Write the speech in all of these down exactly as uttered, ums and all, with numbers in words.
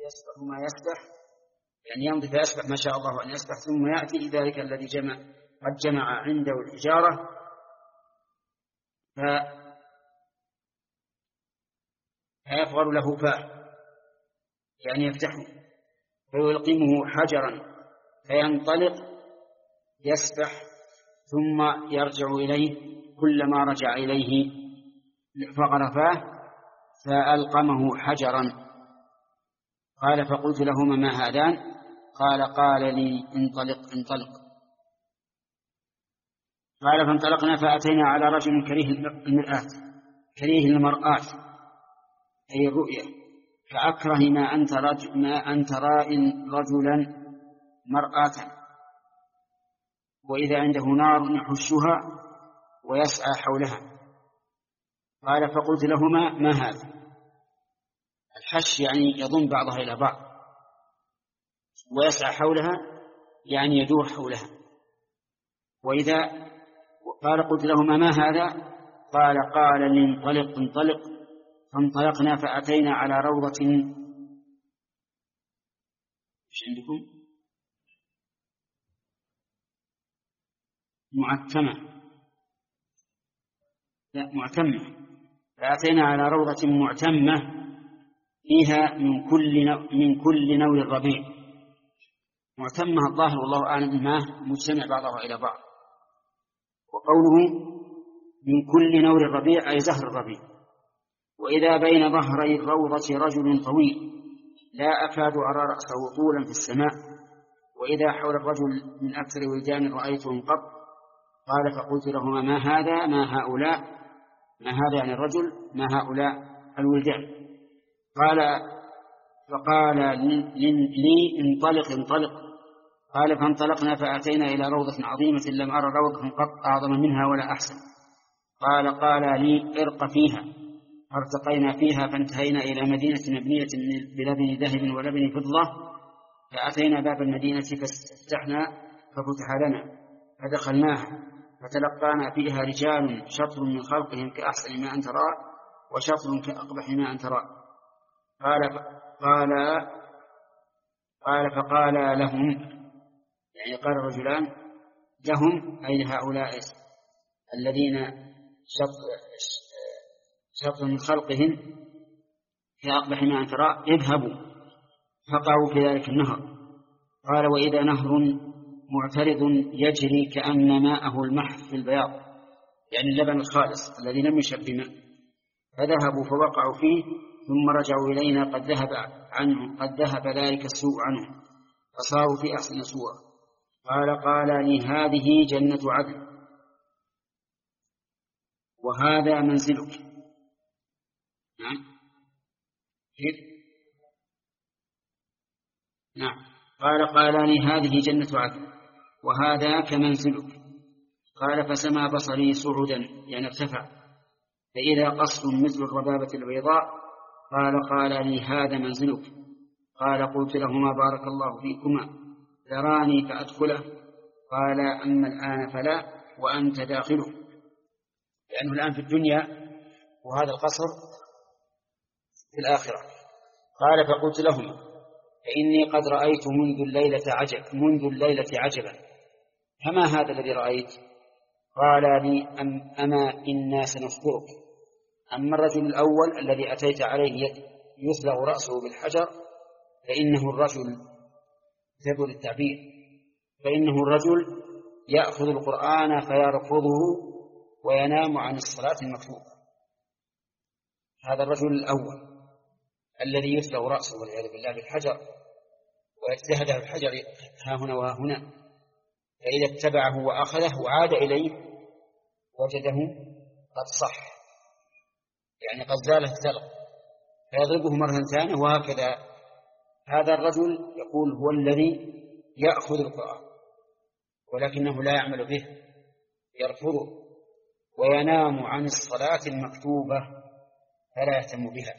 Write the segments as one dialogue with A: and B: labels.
A: يسبح ما يسبح، يعني يمضي فيسبح ما شاء الله أن يسبح، ثم يأتي ذلك الذي جمع قد جمع عنده الحجارة فيفغر له فاه، يعني يفتحه فيلقمه حجرا فينطلق يسبح، ثم يرجع إليه، كلما رجع إليه فغر فاه فألقمه حجرا. قال فقلت لهما ما هذان؟ قال قال لي انطلق انطلق. قال فانطلقنا فأتينا على رجل كريه المرآة، كريه المرآة أي الرؤية، كأكره ما أنت, رجل ما أنت راء رجلا مرآة، وإذا عنده نار يحشها ويسعى حولها. قال فقلت لهما ما هذا؟ الحش يعني يضم بعضها إلى بعض، ويسعى حولها يعني يدور حولها. وإذا قال قلت لهما ما هذا؟ قال قال لي انطلق انطلق. فانطلقنا فأتينا على روضة، ايش عندكم؟ معتمة، لا معتمة. فأتينا على روضة معتمة فيها من كل نوع من كل نوع الربيع. معتمة الظاهر والله أعلم ما مجتمع بعضها إلى بعض. وقوله من كل نوع الربيع أي زهر الربيع. وإذا بين ظهري الروضة رجل طويل لا أكاد أرى رأسه طولا في السماء، وإذا حول الرجل من أكثر ولدان رأيتهم قط. قال فقلت لهما ما هذا؟ ما هؤلاء؟ ما هذا يعني الرجل، ما هؤلاء الولدان؟ قال فقال لي انطلق انطلق. قال فانطلقنا فأتينا إلى روضة عظيمة لم أرى روضة قط أعظم منها ولا أحسن. قال قال لي ارق فيها. فارتقينا فيها فانتهينا إلى مدينة مبنية بلبن ذهب ولبن فضة، فأتينا باب المدينة فاستفتحنا ففتح لنا فدخلناها، فتلقانا فيها رجال شطر من خلقهم كأحسن ما أنت ترى وشطر كأقبح ما أنت ترى. قال قال قال فقال لهم، يعني قال الرجلان لهم أي هؤلاء الذين شطر من خلقهم كأقبح ما أنت ترى اذهبوا. فقعوا في ذلك النهر. قال وإذا نهر معترض يجري كأن ماءه المحف في البياض، يعني اللبن الخالص الذي لم يشب بماء. فذهبوا فوقعوا فيه ثم رجعوا إلينا قد ذهب عنه قد ذهب ذلك السوء عنه فصاروا في أحسن صور. قال قال لي هذه جنة عدن وهذا منزلك. نعم كيف؟ نعم. قال قال لي هذه جنة عدن وهذا كمنزلك. قال فسمى بصري صعدا يعني ارتفع، فإذا قصر مثل الربابة البيضاء. قال قال لي هذا منزلك. قال قلت لهما بارك الله فيكما ذراني فأدخله. قال أما الآن فلا وأنت داخله، لأنه الآن في الدنيا وهذا القصر في الآخرة. قال فقلت لهما فإني قد رأيت منذ الليلة عجب منذ الليلة عجبا، فما هذا الذي رأيت؟ قال لي أم أما إنا سنخبرك. أما الرجل الأول الذي أتيت عليه يسلغ رأسه بالحجر فإنه الرجل تبر التعبير فإنه الرجل يأخذ القرآن فيرفضه وينام عن الصلاة المكتوبة. هذا الرجل الأول الذي يسلغ رأسه والعياذ بالله بالحجر ويجتهد الحجر ها هنا وها هنا، فإذا اتبعه وأخذه وعاد إليه وجده قد صح، يعني قد زال الثلق، فيضربه مرة ثانية وهكذا. هذا الرجل يقول هو الذي يأخذ القرآن ولكنه لا يعمل به، يرفضه وينام عن الصلاة المكتوبة فلا يهتم بها.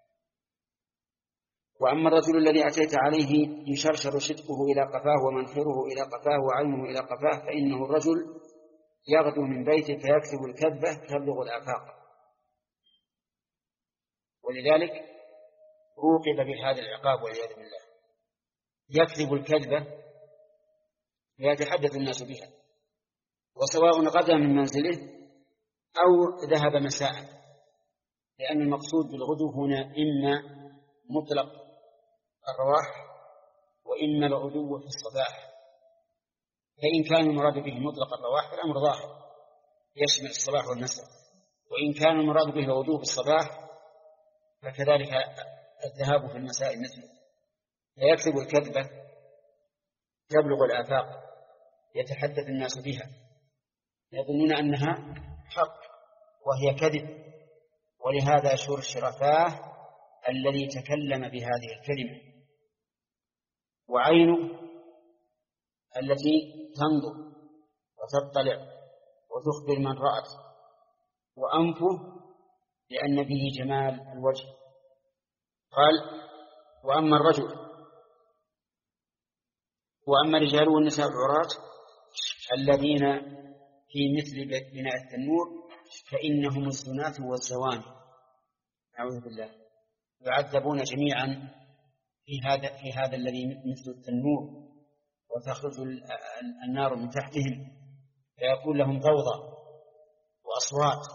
A: وأما الرجل الذي أتيت عليه يشرشر شدقه إلى قفاه ومنخره إلى قفاه وعينه إلى قفاه فإنه الرجل يغدو من بيته فيكتب الكذبة تبلغ الآفاق. ولذلك عوقب بهذا العقاب والعياذ بالله. يكذب الكذبة ويتحدث الناس بها، وسواء غدا من منزله أو ذهب مساء، لأن المقصود بالغدو هنا إما مطلق الرواح وإما الغدو في الصباح. فإن كان المراد به مطلق الرواح فالأمر ظاهر يشمل الصباح والمساء، وإن كان المراد به الغدو في الصباح فكذلك الذهاب في المساء مثله. فيكذب الكذبة تبلغ الآفاق يتحدث الناس بها يظنون أنها حق وهي كذب، ولهذا شر الشرفاه الذي تكلم بهذه الكلمة. وعينه التي تنظر وتطلع وتخبر من رأت، وأنفه لأن به جمال الوجه. قال: وأما الرجل وأما الرجال والنساء العراة الذين في مثل بناء التنور فإنهم الزناة والزواني، أعوذ بالله، يعذبون جميعا في هذا في هذا الذي مثل التنور، وتخرج النار من تحتهم، فيكون لهم ضوضاء وأصوات،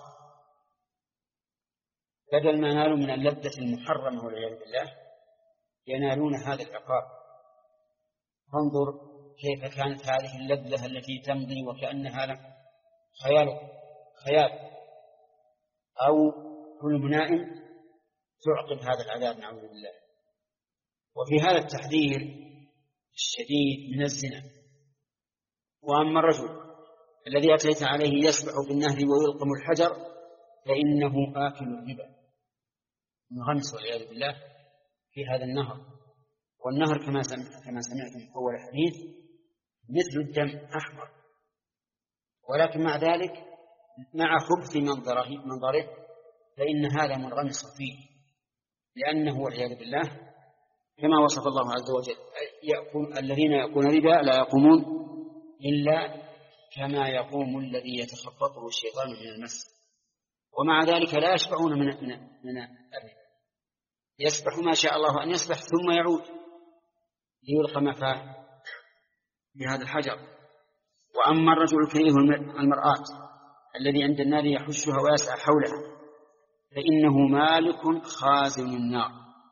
A: بدل ما نالوا من اللذة المحرمة والعياذ بالله ينالون هذا العقاب. فانظر كيف كانت هذه اللذة التي تمضي وكأنها خيال خيال أو حلم نائم تعقب هذا العذاب، نعوذ بالله. وفي هذا التحذير الشديد من الزنا. وأما الرجل الذي أتيت عليه يسبح في النهر ويلقم الحجر فإنه آكل الربا، منغمس والعياذ بالله في هذا النهر. والنهر كما كما سمعتم في أول الحديث مثل الدم أحمر، ولكن مع ذلك مع خبث منظره منظره فإن هذا منغمس فيه، لأنه والعياذ بالله كما وصف الله عز وجل: يأكل الذين يأكلون ربا لا يقومون إلا كما يقوم الذي يتخبطه الشيطان من المس، ومع ذلك لا يشبعون من من من الربا. يسبح ما شاء الله أن يسبح ثم يعود ليلقم فاه بهذا الحجر. وأما الرجل الكريه المرآة الذي عند النار يحشها ويسعى حولها فإنه مالك خازن النار،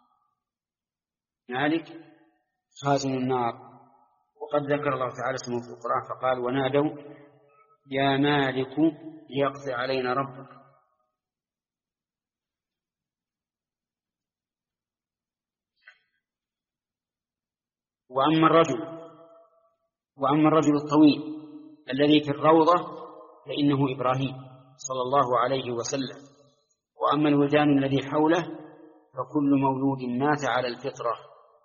A: مالك خازن النار. وقد ذكر الله تعالى اسمه في القرآن فقال: ونادوا يا مالك ليقضي علينا ربك. وأما الرجل وأما الرجل الطويل الذي في الروضة فإنه إبراهيم صلى الله عليه وسلم. وأما الولدان الذي حوله فكل مولود مات على الفطرة،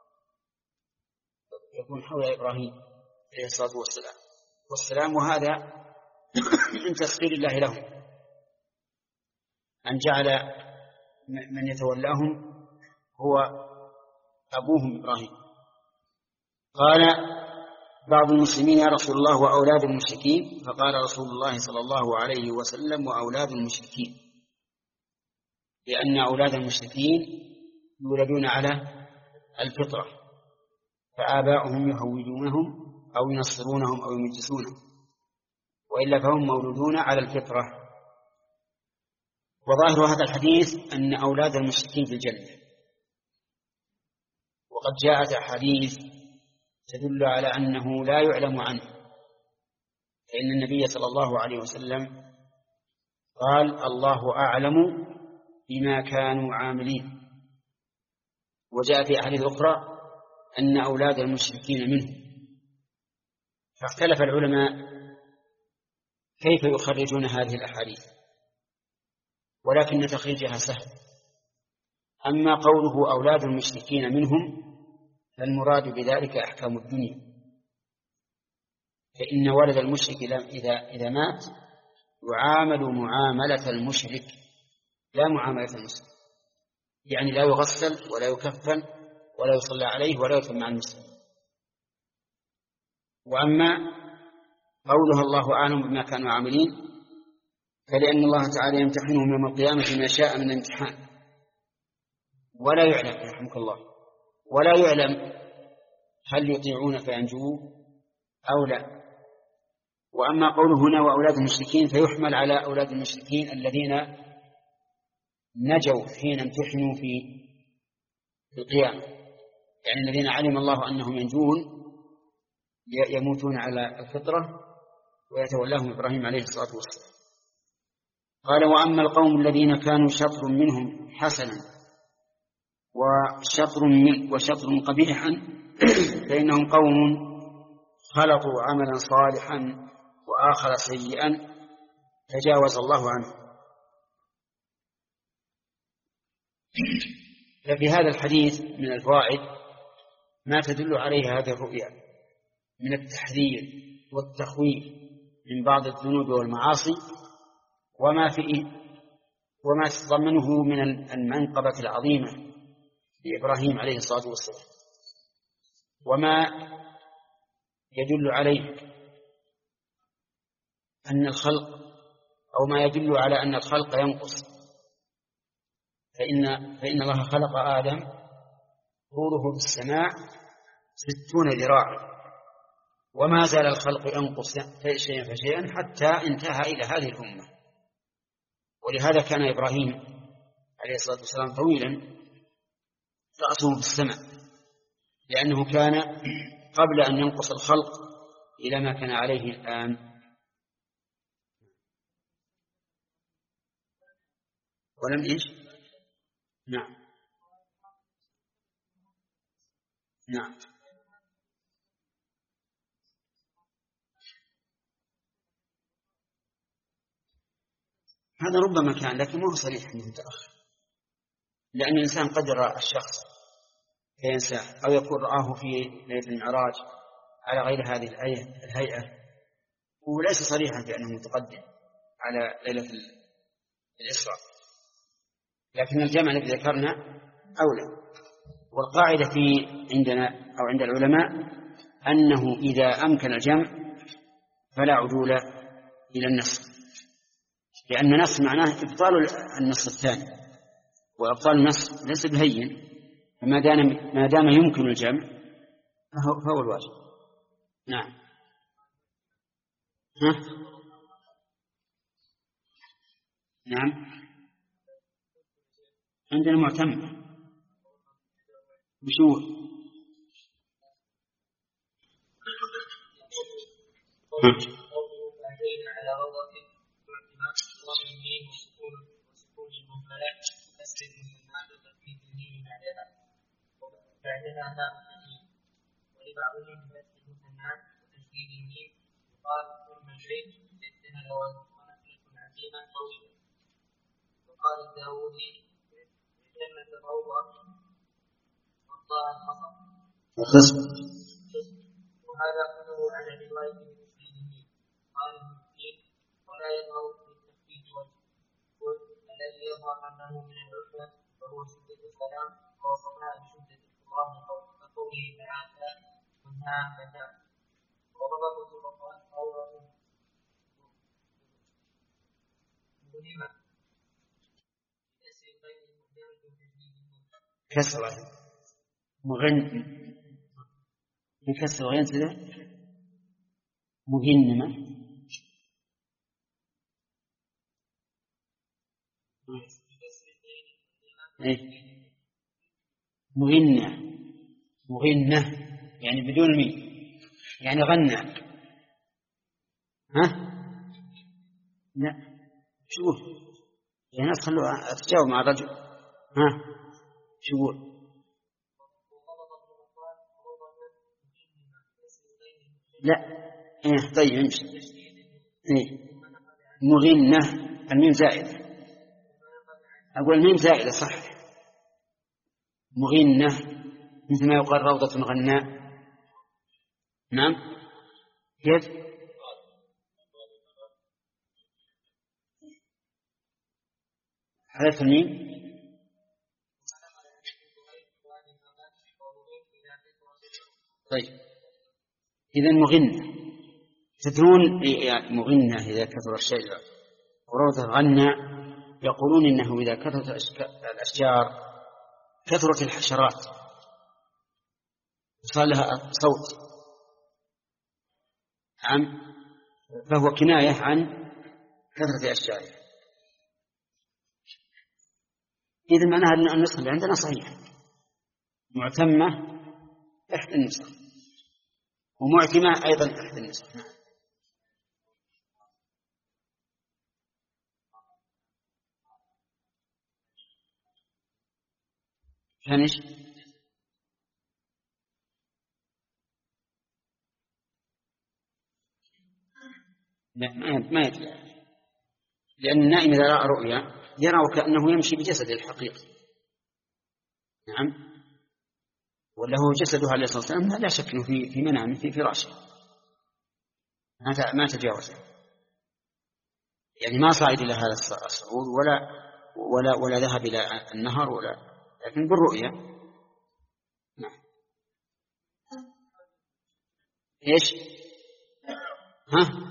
A: يكون حول إبراهيم عليه الصلاة والسلام والسلام وهذا من تسخير الله لهم، أن جعل من يتولاهم هو أبوهم إبراهيم. قال بعض المسلمين: يا رسول الله وأولاد المشركين؟ فقال رسول الله صلى الله عليه وسلم: وأولاد المشركين، لأن أولاد المشركين يولدون على الفطرة، فآباؤهم يهودونهم أو ينصرونهم أو يمجسونهم، وإلا فهم مولودون على الفطرة. وظاهر هذا الحديث أن أولاد المشركين في الجنة، وقد جاءت أحاديث تدل على أنه لا يعلم عنه، فإن النبي صلى الله عليه وسلم قال: الله أعلم بما كانوا عاملين. وجاء في أحاديث أخرى أن أولاد المشركين منه. فاختلف العلماء كيف يخرجون هذه الأحاديث، ولكن تخريجها سهل. أما قوله أولاد المشركين منهم فالمراد بذلك أحكام الدنيا، فإن ولد المشرك إذا إذا مات يعامل معاملة المشرك لا معاملة المسلم، يعني لا يغسل ولا يكفن ولا يصلى عليه ولا يدفن مع المسلم. وأما قولها الله أعلم بما كانوا عاملين فلأن الله تعالى يمتحنهم يوم القيامة ما شاء من الامتحان، ولا يعلم رحمك الله ولا يعلم هل يطيعون فينجوا أو لا. وأما قوله هنا وأولاد المشركين فيحمل على أولاد المشركين الذين نجوا حين امتحنوا في القيامة، يعني الذين علم الله أنهم ينجون يموتون على الفطرة ويتولاهم إبراهيم عليه الصلاة والسلام. قال وأما القوم الذين كانوا شطر منهم حسنا وشطر من وشطر قبيحا فإنهم قوم خلطوا عملا صالحا وآخر سيئا تجاوز الله عنه. ففي هذا الحديث من الفوائد ما تدل عليه هذه الرؤيا من التحذير والتخويف من بعض الذنوب والمعاصي وما فيه وما تضمنه من المنقبة العظيمة لإبراهيم عليه الصلاة والسلام، وما يدل عليه أن الخلق أو ما يدل على أن الخلق ينقص، فإن, فإن الله خلق آدم طوله في السماء ستون ذراعا وما زال الخلق ينقص شيئا فشيئا حتى انتهى إلى هذه الأمة. ولهذا كان إبراهيم عليه الصلاة والسلام طويلا رأسه في السماء، لأنه كان قبل أن ينقص الخلق إلى ما كان عليه الآن. ولم إيش؟ نعم نعم هذا ربما كان، لكن ما هو صريح أنه متأخر، لأن الإنسان قد رأى الشخص فينسى أو يكون رآه في ليلة المعراج على غير هذه الآية الهيئة، وليس صريحا بأنه متقدم على ليلة الإسراء، لكن الجمع الذي ذكرنا أولى. والقاعدة في عندنا أو عند العلماء أنه إذا أمكن الجمع فلا عدول إلى النص، لأن النص معناه إبطال النص الثاني، وإبطال النص ليس بهين، فما دام ما دام يمكن الجمع فهو, فهو الواجب. نعم ها؟ نعم عندنا معتمد بشوف
B: ولبعضهم بفتح المثنات وتشديد الميم وقال ثم شيء يجتهد ونفلة عزيما طويلا. وقال الداودي جنة روضة والله الخصم، وهذا كله على رواية بتشديد الميم. قال المسكين ولا يظهر في التخفيف وجه الذي يظهر أنه من العلة وهو شدة السلام ووصفها بشدة الله قوله تعالى منها فتاة وضربت القرآن قوله مهمة
A: كسر مغن بكسر غين كذا مغنمة إيه مغنة مغنة يعني بدون مين، يعني غنى. ها لا شوف يا ناس خلوا أتجاوب مع الرجل. ها شو لا إيه طيب امشي. إيه مغنة الميم زائدة، أقول الميم زائدة صح، مغنة مثل ما يقال روضة غناء. نعم كيف حذف الميم؟ طيب إذا مغنة تدرون يعني مغنة إذا كثر الشيء وروضة غناء يقولون إنه إذا كثرت الأشجار كثرة الحشرات صار لها صوت، نعم، فهو كناية عن كثرة أشجارها. إذا معناها أن النسخ اللي عندنا صحيح، معتمة إحدى النسخ، ومعتمة أيضا إحدى النسخ. فنش لا ما يدري، لأن النائم إذا رأى رؤيا يرى كأنه يمشي بجسد الحقيقي، نعم، وله جسده عليه الصلاة والسلام لا شك أنه في في منامه في فراشه ما تجاوزه، يعني ما صعد إلى هذا الصعود ولا ولا ولا ذهب إلى النهر ولا، لكن بالرؤيا. نعم. إيش؟ ها؟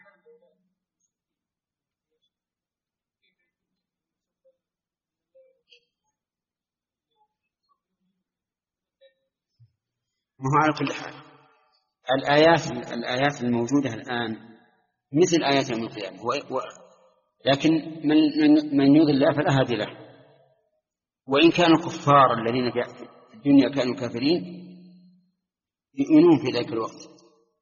A: ما هو على كل حال الآيات الآيات الموجودة الآن مثل آيات يوم القيامة، و... لكن من من يضل الله فلا هادي له، وإن كانوا كفار الذين في الدنيا كانوا كافرين يؤمنون في ذلك الوقت،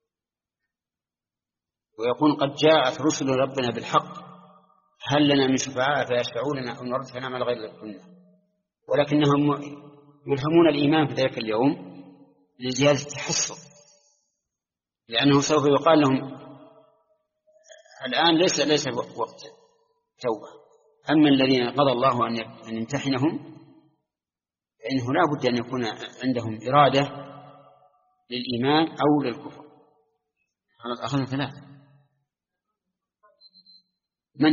A: ويقول قد جاءت رسل ربنا بالحق هل لنا من شفعاء فيشفعوا لنا أو نرد فنعمل غير ذلك كنا، ولكنهم يلهمون الإيمان في ذلك اليوم لزيادة التحصن، لأنه سوف يقال لهم الآن ليس ليس وقت توبة، أما الذين قضى الله أن يمتحنهم فإنه لا بد أن يكون عندهم إرادة للإيمان أو للكفر. خلاص أخذنا ثلاثة. من؟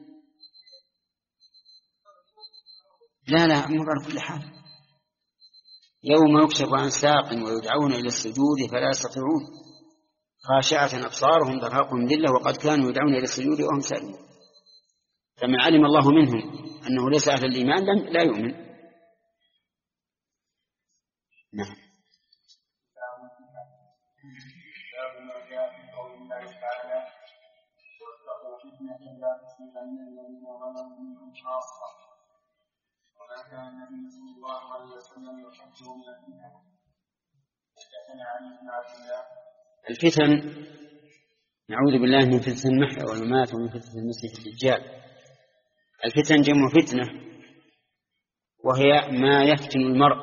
A: لا لا مو على كل حال، يوم يكشف عن ساق ويدعون إلى السجود فلا يستطيعون خاشعة أبصارهم ترهقهم ذلة وقد كانوا يدعون إلى السجود وهم سالمون، فمن علم الله منهم أنه ليس أهل الإيمان لم لا يؤمن. نعم.
B: باب ما جاء في قول الله تعالى واتقوا فتنة لا تصيبن الذين ظلموا منهم خاصة وما كان النبي صلى الله عليه وسلم يحبه من الفتن. حدثنا علي بن عبد الله.
A: الفتن نعوذ بالله من فتنة المحيا والممات ومن فتنة المسيح الدجال. الفتن جمع فتنة، وهي ما يفتن المرء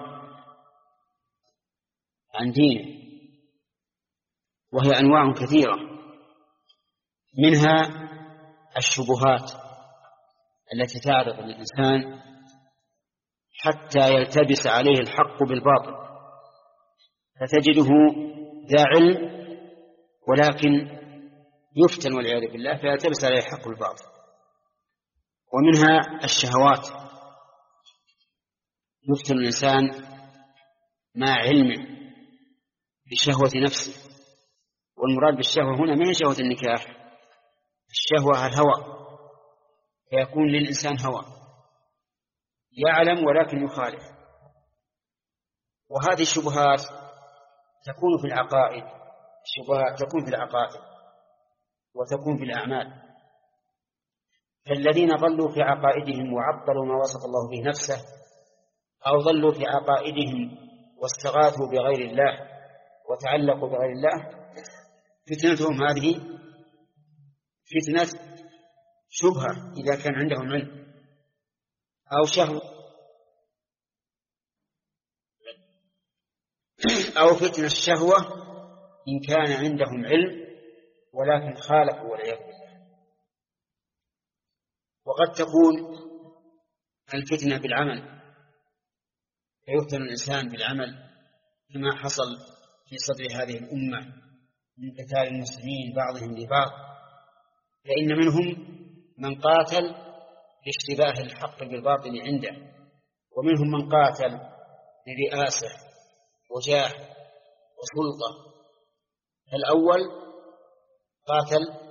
A: عن دينه، وهي أنواع كثيرة، منها الشبهات التي تعرض للإنسان حتى يلتبس عليه الحق بالباطل، فتجده ذا علم ولكن يفتن والعياذ بالله فيلتبس عليه الحق بالباطل. ومنها الشهوات، يفتن الإنسان مع علمه بشهوة نفسه، والمراد بالشهوة هنا ما هي شهوة النكاح، الشهوة الهوى، فيكون للإنسان هوى يعلم ولكن يخالف. وهذه الشبهات تكون في العقائد، الشبهات تكون في العقائد وتكون في الأعمال، فالذين ضلوا في عقائدهم وعطلوا ما وصف الله به نفسه، أو ضلوا في عقائدهم واستغاثوا بغير الله وتعلقوا بغير الله، فتنتهم هذه فتنة شبهة إذا كان عندهم علم، أو شهوة، أو فتنة الشهوة إن كان عندهم علم ولكن خالفوا والعياذ بالله. وقد تكون الفتنة بالعمل، فيفتن الإنسان بالعمل كما حصل في صدر هذه الأمة من قتال المسلمين بعضهم لبعض، فإن منهم من قاتل لاشتباه الحق بالباطل عنده، ومنهم من قاتل لرئاسة وجاه وسلطة. الأول قاتل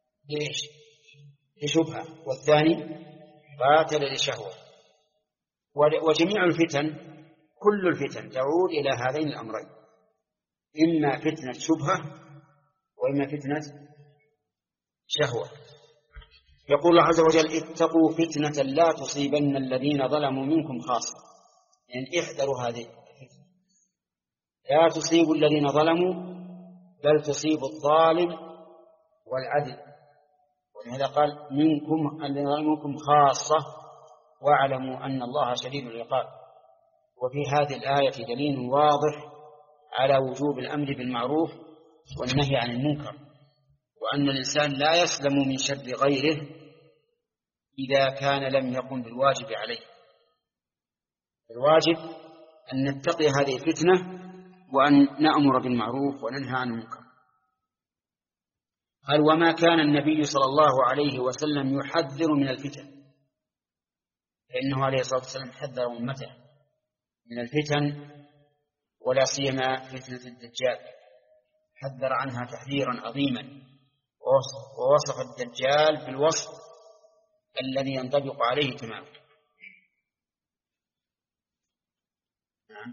A: لشبهة، والثاني قاتل لشهوة. وجميع الفتن كل الفتن تعود إلى هذين الأمرين، إما فتنة شبهة وإما فتنة شهوة. يقول الله عز وجل اتقوا فتنة لا تصيبن الذين ظلموا منكم خاصة، يعني احذروا هذه الفتنة، لا تصيب الذين ظلموا بل تصيب الظالم والعدل، ولهذا قال منكم الذين ظلموا منكم خاصة واعلموا أن الله شديد العقاب. وفي هذه الآية دليل واضح على وجوب الأمر بالمعروف والنهي عن المنكر، وأن الإنسان لا يسلم من شر غيره إذا كان لم يقم بالواجب عليه. الواجب أن نتقي هذه الفتنة وأن نأمر بالمعروف وننهى عن المنكر. قال وما كان النبي صلى الله عليه وسلم يحذر من الفتن، فإنه عليه الصلاة والسلام حذر أمته من الفتن، ولا سيما فتنة الدجال، حذر عنها تحذيرا عظيما، ووصف الدجال بالوصف الذي ينطبق عليه تماما. نعم.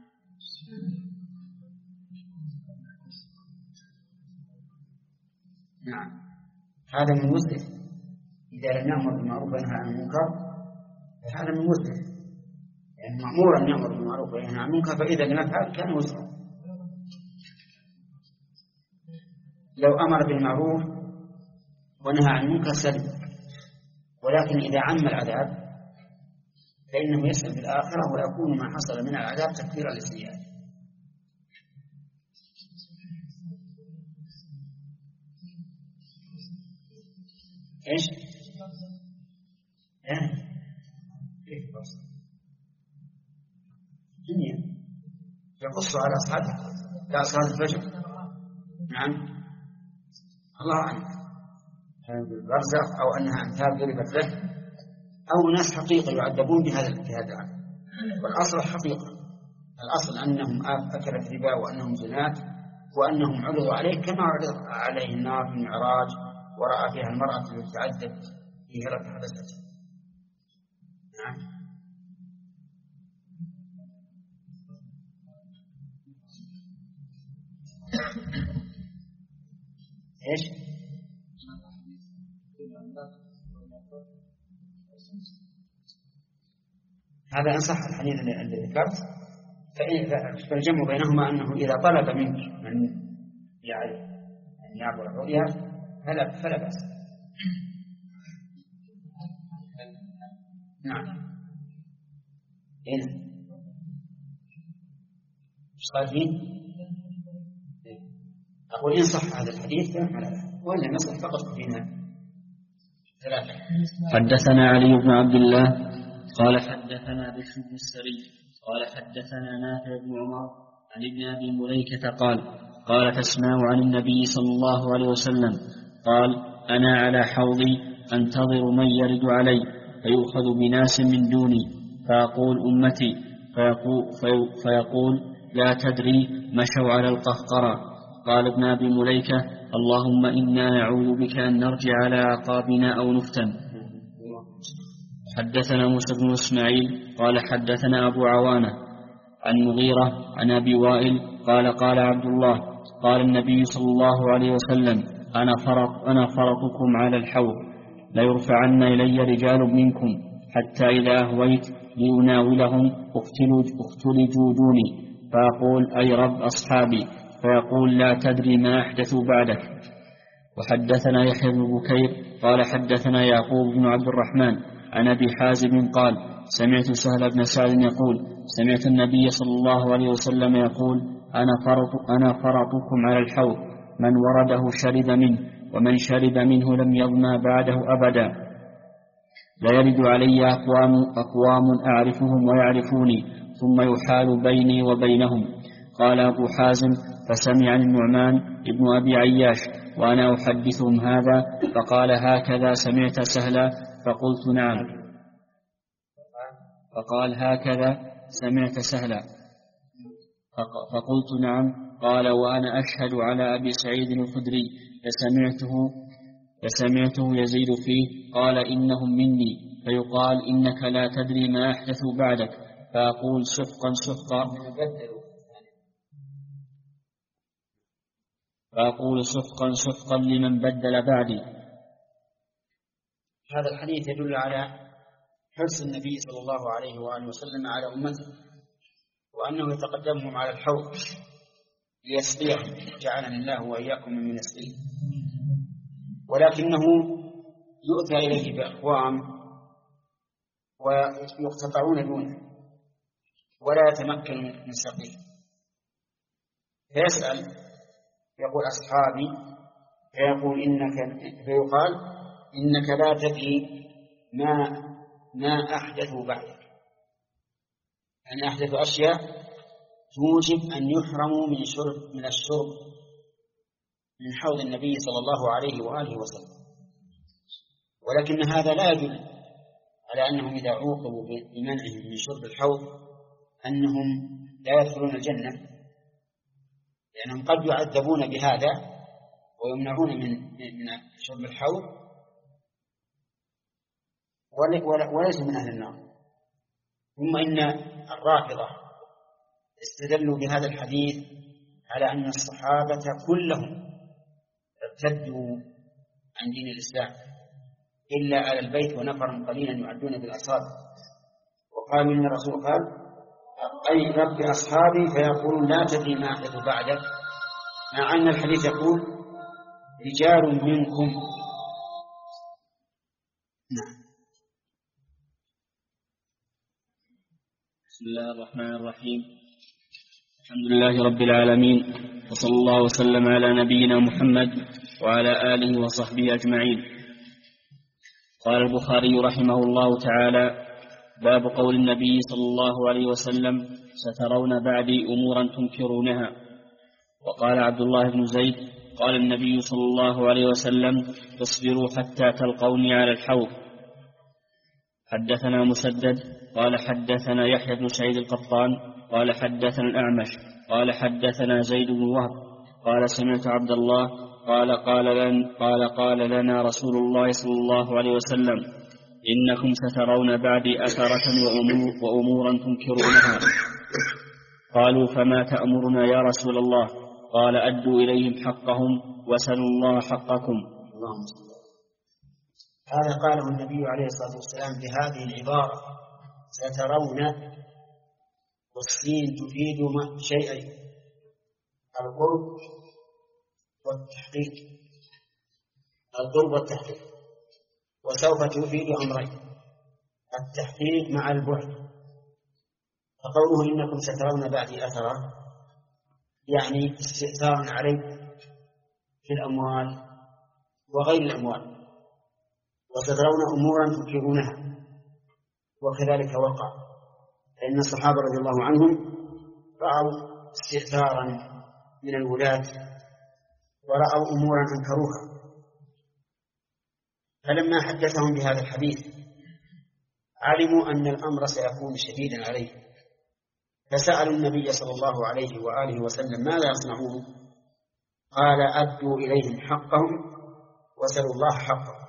A: نعم هذا من مسلم، إذا لم نأمر بالمعروف وننهى عن المنكر فهذا من مسلم، يعني مأمور أن نأمر بالمعروف وننهى عن المنكر، فإذا لم يفعل كان وزرا. لو أمر بالمعروف ونهى عن المنكر سلم، ولكن إذا عم العذاب فإنه يسلم في الآخرة ويكون ما حصل من العذاب تكفيرا للسيئات. إيش؟ إيه؟ كيف بس؟ دنيا يقص على أصحابه لا أصحاب الفجر. نعم الله أعلم، الرزق أو أنها أمثال ضربت له، أو ناس حقيقة يعذبون بهذا العذاب. والأصل الحقيقة، الأصل أنهم أكلت ربا وأنهم زنات وأنهم عرضوا عليه كما عرض عليه النار في المعراج ورأى فيها المرأة التي تعذب في هرة حدثته. نعم إيش؟ هذا إن صح الحديث الذي ذكرت، فالجمع بينهما أنه إذا طلب منك من يعني أن يعبر الرؤيا فلا فلا بأس. نعم هنا ايش قال فيه؟ أقول إن صح هذا الحديث فنحمل له، ولا نصح فقط فينا ثلاثة.
C: حدثنا علي بن عبد الله قال حدثنا بشر بن السري قال حدثنا نافع بن عمر عن ابن أبي مليكة قال قال تسمع عن النبي صلى الله عليه وسلم قال أنا على حوضي أنتظر من يرد علي فيؤخذ بناس من دوني فأقول أمتي فيقول, فيقول لا تدري مشوا على القهقرة. قال ابن أبي مليكة اللهم إنا نعوذ بك أن نرجع على أعقابنا أو نفتن. حدثنا موسى بن إسماعيل قال حدثنا أبو عوانة عن مغيرة عن أبي وائل قال قال عبد الله قال النبي صلى الله عليه وسلم أنا فرط أنا فرطكم على الحوض ليرفعن إلي رجال منكم حتى إذا أهويت ليناولهم اختلجوا دوني فأقول أي رب أصحابي فيقول لا تدري ما أحدثوا بعدك. وحدثنا يحيى بن بكير قال حدثنا يعقوب بن عبد الرحمن عن أبي حازم قال سمعت سهل بن سعد يقول سمعت النبي صلى الله عليه وسلم يقول أنا, فرط أنا فرطكم على الحوض من ورده شرب منه ومن شرب منه لم يظمأ بعده أبدا لا يرد علي أقوام, أقوام أعرفهم ويعرفوني ثم يحال بيني وبينهم. قال أبو حازم فسمع النعمان ابن أبي عياش وأنا أحدثهم هذا فقال هكذا سمعت سهلا فقلت نعم فقال هكذا سمعت سهلا فقلت نعم. قال وأنا أشهد على أبي سعيد الخدري فسمعته, فسمعته يزيد فيه قال إنهم مني فيقال إنك لا تدري ما أحدثوا بعدك فأقول شفقا شفقا فأقول شفقا شفقا لمن بدل بعدي.
A: هذا الحديث يدل على حرص النبي صلى الله عليه وآله وسلم على أمته، وأنه يتقدمهم على الحوض ليسقيهم، جعلنا الله وإياكم من يسقيه. ولكنه يؤتى إليه بأقوام ويقتطعون دونه ولا يتمكن من سقيه، فيسأل يقول أصحابي، فيقول إنك فيقال إنك لا تدري ما ما أحدثوا بعدك، يعني أحدث أشياء توجب أن يحرموا من شرب من الشرب من حوض النبي صلى الله عليه وآله وسلم. ولكن هذا لا يدل على أنهم إذا عوقبوا بمنعهم من شرب الحوض أنهم لا يدخلون الجنة، لأنهم قد يعذبون بهذا ويمنعون من من شرب الحوض وليسوا من أهل النار. ثم إن الرافضة استدلوا بهذا الحديث على أن الصحابة كلهم ارتدوا عن دين الإسلام إلا على البيت ونفر قليلا يعدون بالأصابع، وقالوا إن الرسول قال أي رب أصحابي، فيقولون لا تدري ما أحدث بعدك، مع أن الحديث يقول رجال منكم. نعم.
C: بسم الله الرحمن الرحيم. الحمد لله رب العالمين، وصلى الله وسلم على نبينا محمد وعلى آله وصحبه أجمعين. قال البخاري رحمه الله تعالى: باب قول النبي صلى الله عليه وسلم: سترون بعدي أمورا تنكرونها. وقال عبد الله بن زيد: قال النبي صلى الله عليه وسلم: اصبروا حتى تلقوني على الحوض. حدثنا مسدد قال حدثنا يحيى بن سعيد القطان قال حدثنا الأعمش قال حدثنا زيد بن وهب قال سمعت عبد الله قال قال, لن قال قال لنا رسول الله صلى الله عليه وسلم: إنكم سترون بعدي أثرة وأمور وأمورا تنكرونها. قالوا: فما تأمرنا يا رسول الله؟ قال: أدوا إليهم حقهم وسلوا الله حقكم.
A: اللهم صل. هذا قاله النبي عليه الصلاة والسلام بهذه العبارة: سترون، والسين تفيد شيئين: القرب والتحقيق، القرب والتحقيق، وسوف تفيد أمرين: التحقيق مع البعد. فقوله إنكم سترون بعدي أثرا يعني استئثار عليكم في الأموال وغير الأموال، وسترون أمورا تنكرونها. وكذلك وقع، لأن الصحابة رضي الله عنهم رأوا استئثارا من الولاة ورأوا أمورا أنكروها، فلما حدثهم بهذا الحديث علموا أن الأمر سيكون شديدا عليه، فسألوا النبي صلى الله عليه وآله وسلم ماذا يصنعون؟ قال: أدوا إليهم حقهم وسلوا الله حقهم،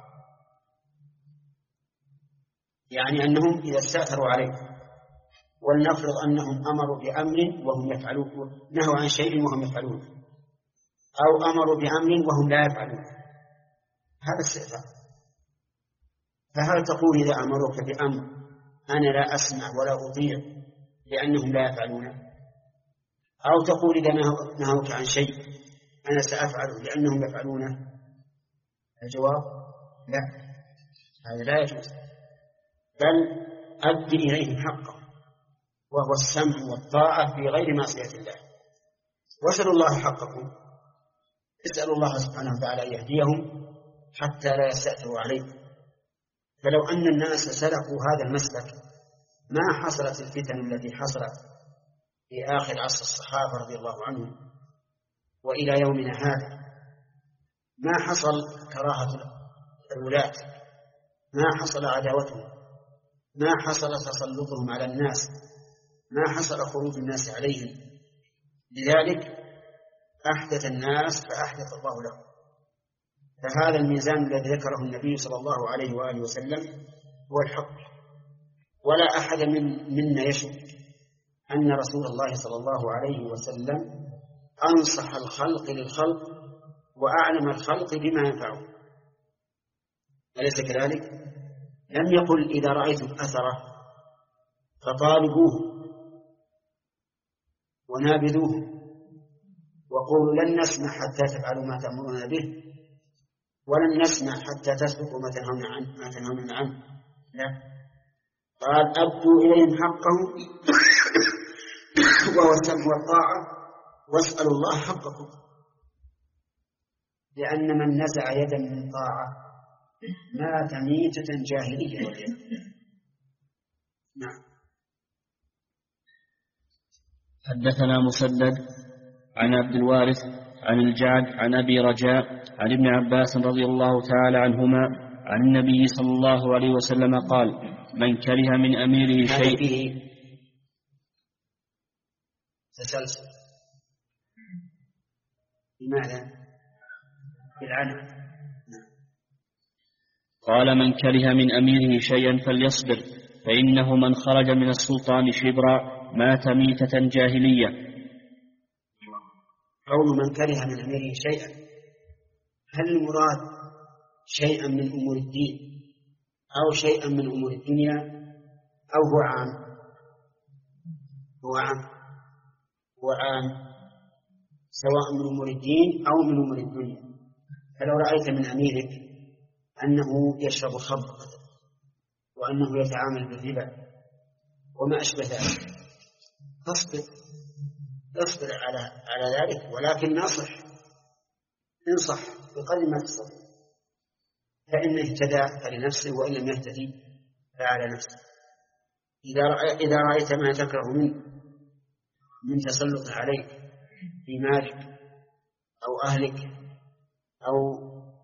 A: يعني أنهم إذا استأثروا عليكم، ولنفرض أنهم أمروا بأمر وهم يفعلون، نهوا عن شيء وهم يفعلون، أو أمروا بأمر وهم لا يفعلون، هذا استئثار. فهل تقول إذا أمروك بأمر أنا لا أسمع ولا أطيع لأنهم لا يفعلون؟ أو تقول إذا نهوك عن شيء أنا سأفعله لأنهم يفعلونه؟ الجواب لا، هذا لا يجوز، بل أد إليهم حقا، وهو السمع والطاعة في غير معصية الله، واسألوا الله حقكم. اسألوا الله سبحانه وتعالى أن يهديهم حتى لا يستأثروا عليكم. فلو أن الناس سلكوا هذا المسلك ما حصلت الفتن التي حصلت في آخر عصر الصحابة رضي الله عنهم وإلى يومنا هذا. ما حصل كراهة الولاة، ما حصل عداوتهم، ما حصل تسلطهم على الناس، ما حصل خروج الناس عليهم. لذلك أحدث الناس فأحدث الله لهم. فهذا الميزان الذي ذكره النبي صلى الله عليه وآله وسلم هو الحق، ولا أحد من منا يشك أن رسول الله صلى الله عليه وسلم أنصح الخلق للخلق وأعلم الخلق بما ينفعه، أليس كذلك؟ لم يقل إذا رأيتم أثره فطالبوه ونابذوه وقولوا لن نسمع حتى تفعلوا ما تأمرون به ولن نسمع حتى تسلكوا ما تنهون عنه ما تنهون عنه. لا، قال أبدوا إليهم حقهم وهو السمع والطاعة واسألوا الله حقكم، لأن من نزع يدا من طاعة مات ميتة جاهلية. نعم.
C: حدثنا مسدد عن عبد الوارث عن الجعد عن أبي رجاء عن ابن عباس رضي الله تعالى عنهما عن النبي صلى الله عليه وسلم قال: من كره من أميره شيء.
A: فيه تسلسل. لماذا؟ بالعنى.
C: قال: من كره من أميره شيئا فليصبر، فإنه من خرج من السلطان شبرا مات ميتة جاهلية.
A: قول من كره من أميره شيئا، هل المراد شيئا من أمور الدين أو شيئا من أمور الدنيا أو هو عام؟ هو عام هو عام سواء من أمور الدين أو من أمور الدنيا. فلو رأيت من أميرك أنه يشرب الخمر وأنه يتعامل بالربا وما أشبه ذلك فاصبر اصبر على على ذلك، ولكن نصح انصح بقدر ما تستطيع، فإن اهتدى فلنفسه وإن لم يهتدي فعلى نفسه. إذا رأي إذا رأيت ما تكره منه من تسلط عليك في مالك أو أهلك أو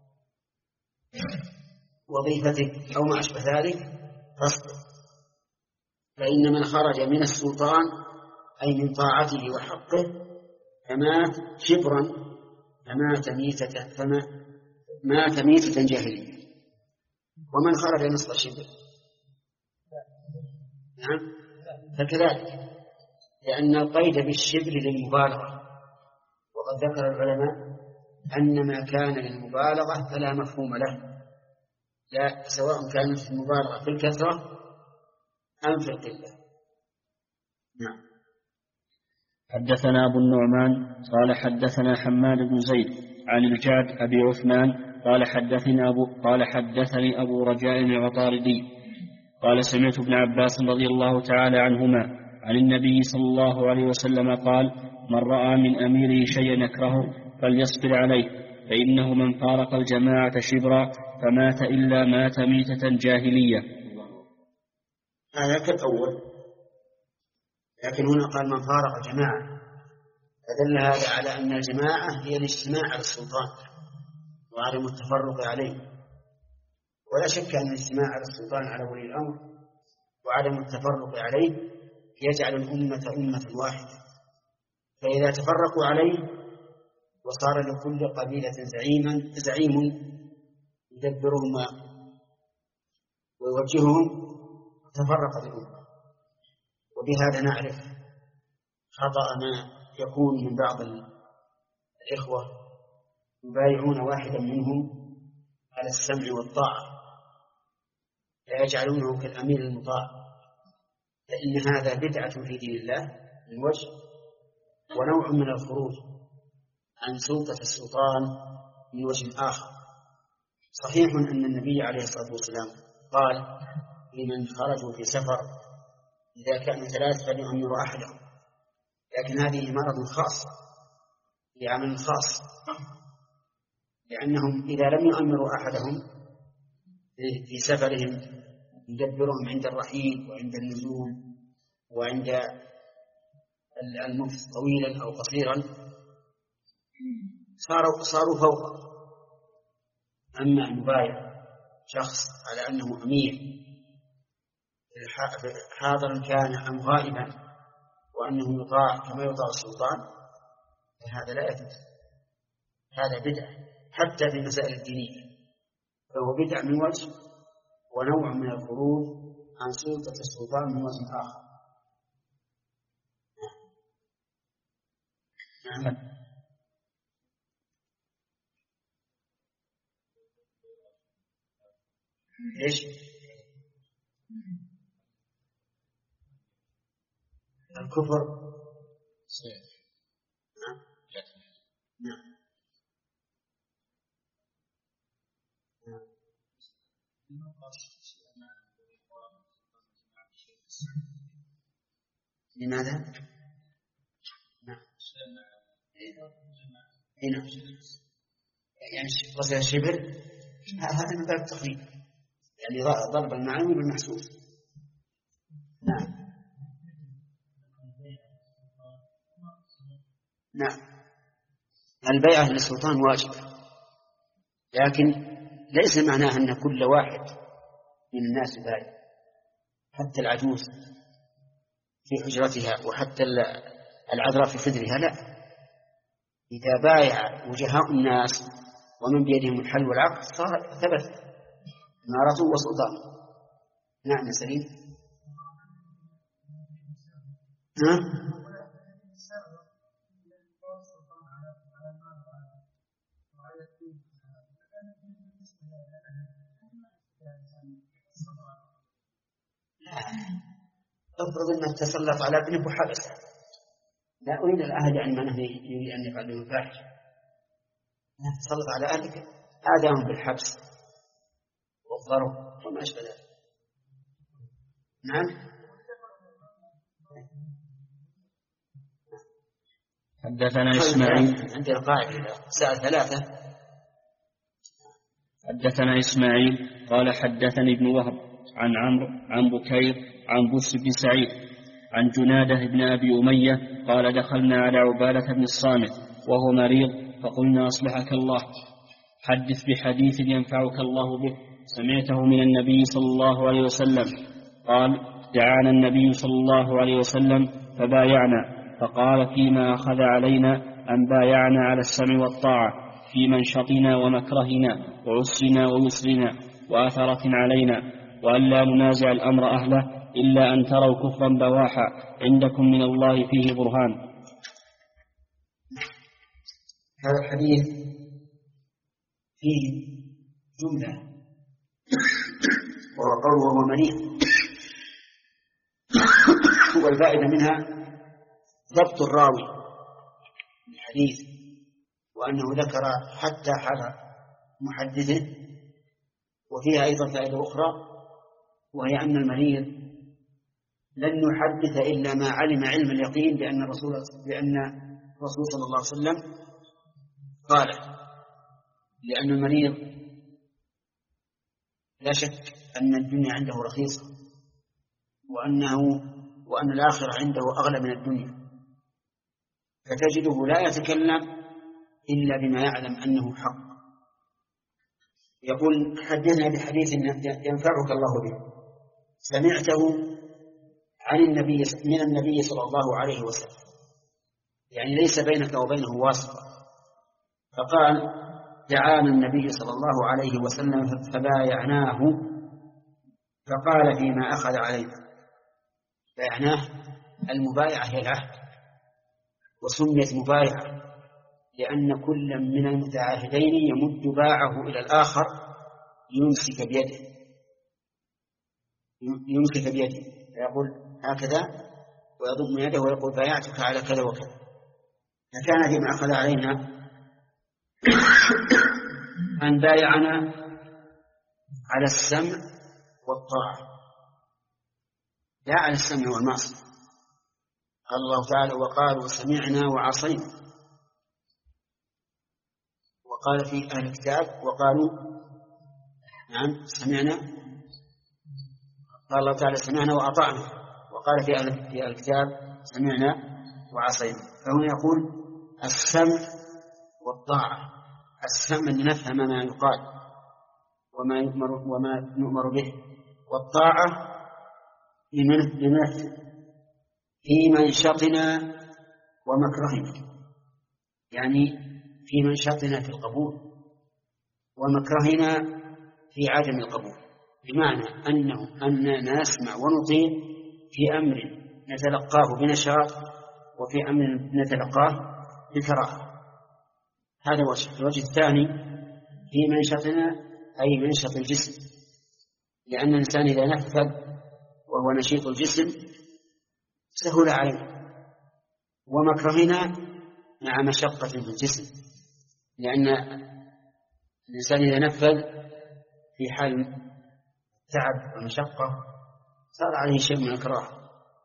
A: وظيفتك أو ما أشبه ذلك فاصبر، فإن من خرج من السلطان أي من طاعته وحقه فمات شبرا فمات ميتة فما مات ميتة جاهلية. ومن خرج نصف شبر نعم فكذلك، لأن القيد بالشبر للمبالغة، وقد ذكر العلماء أن ما كان للمبالغة فلا مفهوم له، لا سواء كانت المبالغة في الكثرة أم في القلة. نعم.
C: حدثنا أبو النعمان قال حدثنا حماد بن زيد عن الجعد أبي عثمان قال حدثني أبو, قال حدثني أبو رجاء العطاردي قال سمعت ابن عباس رضي الله تعالى عنهما عن النبي صلى الله عليه وسلم قال: من رأى من أميره شيئا يكرهه فليصبر عليه، فإنه من فارق الجماعة شبرا فمات إلا مات ميتة جاهلية.
A: هذا كالأول، لكن هنا قال من فارق جماعة، فدل هذا على أن الجماعة هي الاجتماع على السلطان وعدم التفرق عليه، ولا شك أن الاجتماع على السلطان على ولي الأمر وعدم التفرق عليه يجعل الأمة أمة واحدة، فإذا تفرقوا عليه وصار لكل قبيلة زعيما زعيم يدبرهم ويوجههم تفرق الأمة. وبهذا نعرف خطأ ما يكون من بعض الإخوة يبايعون واحدا منهم على السمع والطاعة فيجعلونه كالأمير المطاع، فإن هذا بدعة في دين الله من وجه، ونوع من الخروج عن سلطة السلطان من وجه آخر. صحيح أن النبي عليه الصلاة والسلام قال لمن خرجوا في سفر إذا كانوا ثلاثة فليؤمروا أحدهم، لكن هذه مرض خاص بعمل خاص، لأنهم إذا لم يؤمروا أحدهم في سفرهم يدبرهم عند الرحيل وعند النزول وعند المكث طويلا أو قصيرا صاروا صاروا فوق. أما أن يبايع شخص على أنه أمير حاضرا كان أم غائبا وأنه يطاع كما يطاع السلطان، فهذا لا يجوز، هذا بدعة حتى في المسائل الدينية، فهو بدعة من وجه ونوع من الخروج عن سلطة السلطان من وجه آخر. نعم. إيش؟ الكفر نعم. نعم. لماذا؟ نعم. هنا يعني وصل الشبر هذا من باب التقريب، يعني ضرب المعنوي بالمحسوس. نعم. نعم. البيعة للسلطان واجبة، لكن ليس معناه أن كل واحد من الناس بايع، حتى العجوز في حجرتها وحتى العذراء في خدرها، لا. إذا بايع وجهاء الناس ومن بيدهم الحل والعقد صار ثبت إمارته وسلطانه. نعم يا سليم. ها؟ افرض انك تسلط على ابنك وحبسه، لا أريد العهد عن من يريد أن يفعل له فاحشة، لا تسلط على أهلك آذاهم بالحبس والضرب وما أشبه ذلك. نعم.
C: حدثنا إسماعيل.
A: عندنا قاعدة ساعة ثلاثة.
C: حدثنا إسماعيل قال حدثني ابن وهب عن عمرو عن بكير عن بس بن سعيد عن جنادة بن أبي أمية قال دخلنا على عبادة بن الصامت وهو مريض فقلنا أصلحك الله، حدث بحديث ينفعك الله به سمعته من النبي صلى الله عليه وسلم. قال دعانا النبي صلى الله عليه وسلم فبايعنا، فقال فيما أخذ علينا أن بايعنا على السمع والطاعة في منشطنا ومكرهنا وعسرنا ويسرنا وآثرة علينا، وأن لا ننازع الأمر أهله إلا أن تروا كفرا بواحا عندكم من الله فيه برهان.
A: هذا الحديث فيه جملة وهو قوله وهو مريض، والفائدة منها ضبط الراوي الحديث، وأنه ذكر حتى حال محدثه. وفيها أيضا فائدة أخرى، وهي أن المريض لن يحدث إلا ما علم علم اليقين بأن الرسول بأن الرسول صلى الله عليه وسلم قال، لأن المريض لا شك أن الدنيا عنده رخيصة، وأنه وأن الآخرة عنده أغلى من الدنيا، فتجده لا يتكلم إلا بما يعلم أنه حق. يقول حدثنا بحديث ينفعك الله به سمعته عن النبي من النبي صلى الله عليه وسلم، يعني ليس بينك وبينه واسطة. فقال دعانا النبي صلى الله عليه وسلم فبايعناه، فقال فيما أخذ علينا. بايعناه المبايعة هي العهد، وسميت مبايعة لأن كل من المتعاهدين يمد باعه إلى الآخر يمسك بيده يمسك بيده فيقول هكذا ويضم يده ويقول بايعتك على كذا وكذا. فكان فيما أخذ علينا أن بايعنا على السمع والطاعة، لا على السمع والمعصية. قال الله تعالى وقالوا سمعنا وعصينا، وقال في أهل الكتاب وقالوا نعم سمعنا، قال الله تعالى سمعنا وأطعنا، وقال في أهل الكتاب سمعنا وعصينا. فهنا يقول السمع والطاعة، السمع لنفهم ما يقال وما يؤمر وما نؤمر به، والطاعة لنفهم في منشطنا ومكرهنا، يعني في منشطنا في القبول ومكرهنا في عدم القبول، بمعنى أنه أننا نسمع ونطيع في أمر نتلقاه بنشاط وفي أمر نتلقاه بالكراهة. هذا وجه. الوجه الثاني في منشطنا أي منشط الجسم، لأن الإنسان إذا نفذ وهو نشيط الجسم سهل عليه، ومكرهنا مع مشقة في الجسم، لأن الإنسان إذا نفذ في حال تعب ومشقة صار عليه شيء من الكراهة.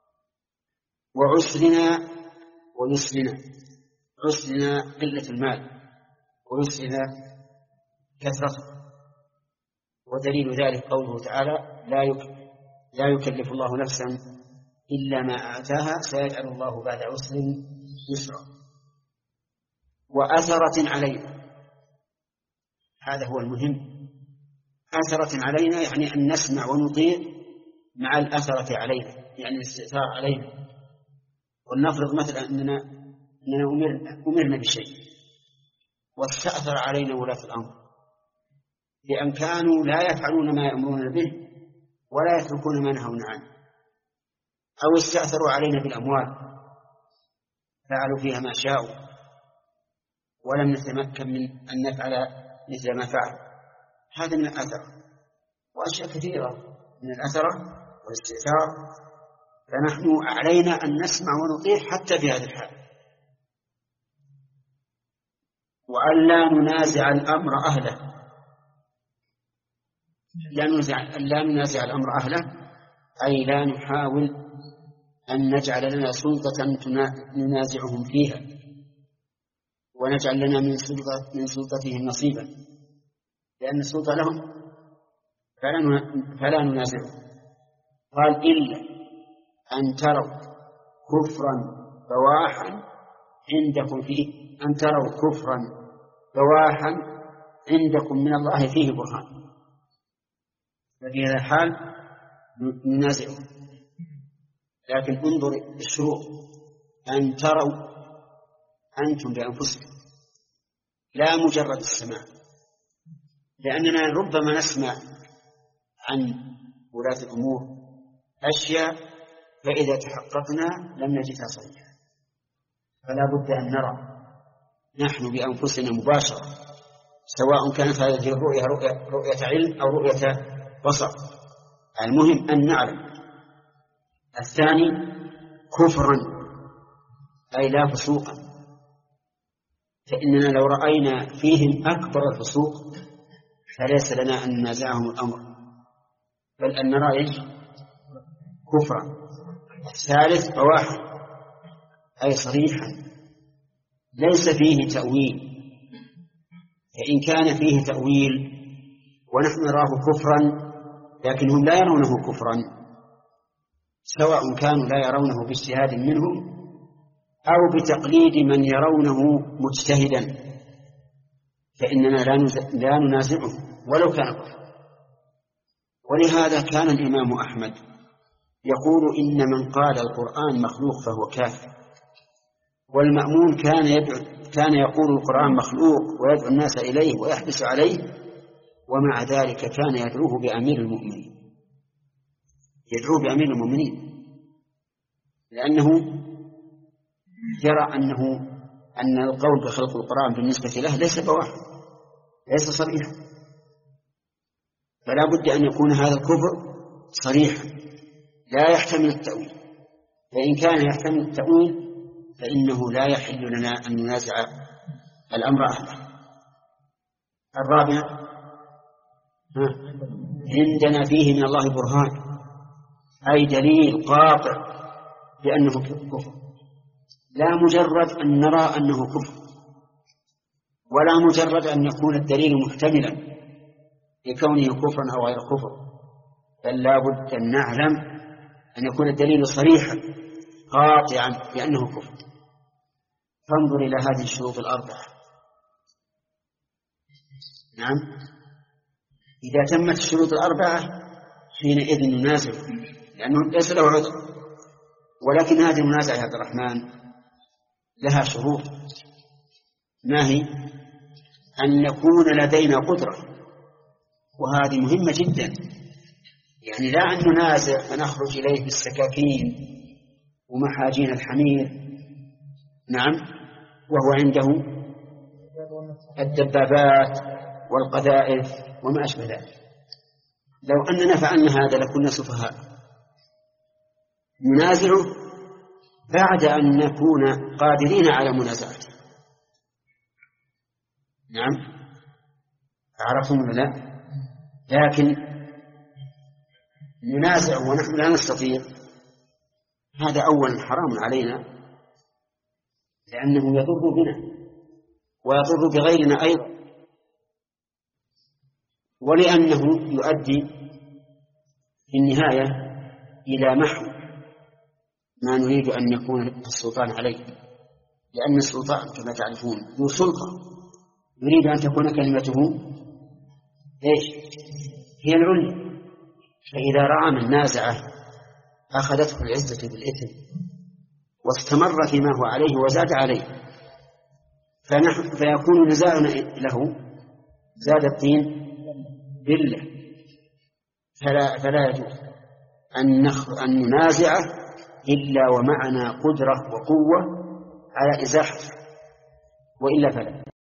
A: وعسرنا ويسرنا، عسرنا قلة المال ويسرنا كثرته، ودليل ذلك قوله تعالى لا لا يكلف الله نفسا إلا ما آتاها سيجعل الله بعد عسر يسرا. وأثرة علينا، هذا هو المهم. أثرة علينا يعني أن نسمع ونطيع مع الأثرة علينا، يعني الاستئثار علينا. ولنفرض مثلا أننا, أننا أمرنا, أمرنا بشيء واستأثر علينا ولاة الأمر لأن كانوا لا يفعلون ما يأمرون به ولا يتركون ما نهون عنه، أو استأثروا علينا بالأموال فعلوا فيها ما شاءوا ولم نتمكن من أن نفعل مثل ما فعل. هذا من الأثر، وأشياء كثيرة من الأثرة والاستئثار. فنحن علينا أن نسمع ونطيع حتى في هذه الحال، وأن لا ننازع الأمر أهله. لا ننازع, لا ننازع الأمر أهله أي لا نحاول أن نجعل لنا سلطة ننازعهم فيها ونجعل لنا من سلطة من سلطتهم نصيبا، لأن السلطة لهم فلا ننازعهم. قال إلا أن تروا كفرا بواحا عندكم فيه، أن تروا كفرا بواحا عندكم من الله فيه برهان، ففي هذا الحال ننازعهم. لكن انظر الشروط، أن تروا أنتم بأنفسكم لا مجرد السماع، لأننا ربما نسمع عن ولاة الأمور أشياء فإذا تحققنا لم نجدها صحيحة، فلا بد أن نرى نحن بأنفسنا مباشرة، سواء كانت هذه الرؤية رؤية, رؤية علم أو رؤية بصر، المهم أن نعلم. الثاني كفرا أي لا فسوقا، فإننا لو رأينا فيهم أكبر الفسوق فليس لنا أن ننازعهم الأمر، بل أن نرى إيش؟ كفرا. الثالث بواحا أي صريحا ليس فيه تأويل، فإن كان فيه تأويل ونحن نراه كفرا لكنهم لا يرونه كفرا، سواء كانوا لا يرونه باجتهاد منهم أو بتقليد من يرونه مجتهدا، فإننا لا ننازعه ولو كان كفرا. ولهذا كان الإمام أحمد يقول إن من قال القرآن مخلوق فهو كافر، والمأمون كان يدعو كان يقول القرآن مخلوق ويدعو الناس إليه ويحبس عليه، ومع ذلك كان يدعوه بأمير المؤمنين، يدعوه بأمير المؤمنين لأنه يرى أنه أن القول بخلق القرآن بالنسبة له ليس بواحد، ليس صريحا، فلا بد أن يكون هذا الكفر صريحا لا يحتمل التأويل، فإن كان يحتمل التأويل فإنه لا يحل لنا أن ننازع الأمر أهله. الرابع عندنا فيه من الله برهان أي دليل قاطع بأنه كفر، لا مجرد أن نرى أنه كفر، ولا مجرد أن يكون الدليل محتملا لكونه كفرا أو غير كفر، بل لا بد أن نعلم أن يكون الدليل صريحا قاطعا بأنه كفر. فانظر إلى هذه الشروط الأربعة. نعم، إذا تمت الشروط الأربعة حينئذ ننازع، لأنه ليس له عذر. ولكن هذه المنازعة يا عبد الرحمن لها شروط. ما هي؟ أن يكون لدينا قدرة، وهذه مهمة جدا، يعني لا أن ننازع فنخرج إليه بالسكاكين ومحاجين الحمير، نعم، وهو عنده الدبابات والقذائف وما أشبه ذلك. لو أننا فعلنا هذا لكنا سفهاء. ننازعه بعد أن نكون قادرين على منازعته. نعم، عرفتم ولا لا؟ لكن ننازع ونحن لا نستطيع، هذا أولا حرام علينا، لأنه يضر بنا ويضر بغيرنا أيضا، ولأنه يؤدي في النهاية إلى محو ما نريد أن يكون السلطان عليه، لأن السلطان كما تعرفون ذو سلطة يريد أن تكون كلمته إيش؟ هي العليا. فإذا رأى من نازعه أخذته العزة بالإثم واستمر فيما هو عليه وزاد عليه، فنحن فيكون نزاعنا له زاد الطين بالله. فلا, فلا يجوز أن, نخ... أن ننازعه إلا ومعنا قدرة وقوة على إزاحته، وإلا فلا.